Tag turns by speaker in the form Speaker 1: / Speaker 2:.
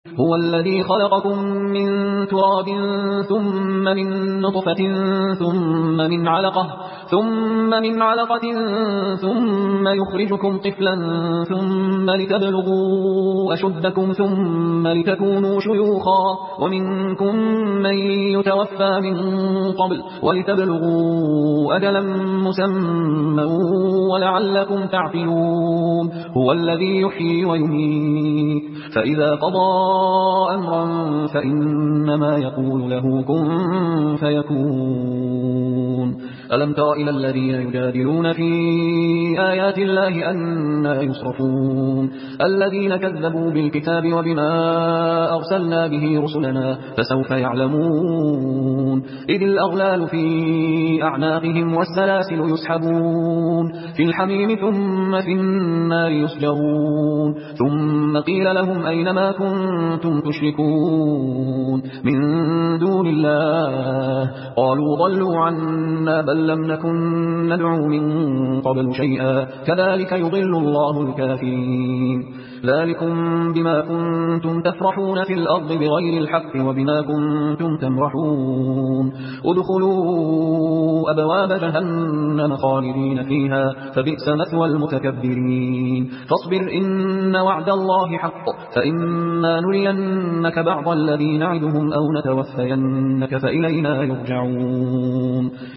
Speaker 1: هو الذي خلقكم من تراب ثم من نطفة ثم من علقة ثم يخرجكم طفلا ثم لتبلغوا أشدكم ثم لتكونوا شيوخا ومنكم من يتوفى من قبل ولتبلغوا أجلا مسمى ولعلكم تعقلون. هو الذي يحيي ويميت فإذا قضى أمرا فإنما يقول له كن فيكون. ألم تر إلى الذين يجادلون في آيات الله أنى يصرفون الذين كذبوا بالكتاب وبما أرسلنا به رسلنا فسوف يعلمون إذ الأغلال في أعناقهم والسلاسل يسحبون في الحميم ثم في النار يسجرون ثم قيل لهم أين ما كنتم تشركون من دون الله قالوا ضلوا عنا بل لم نكن ندعو من قبل شيئا كذلك يضل الله الكافرين. ذلكم بما كنتم تفرحون في الأرض بغير الحق وبما كنتم تمرحون ادخلوا أبواب جهنم خالدين فيها فبئس مثوى المتكبرين. فاصبر إن وعد الله حق فإما نرينك بعض الذي نعدهم أو نتوفينك فإلينا يرجعون.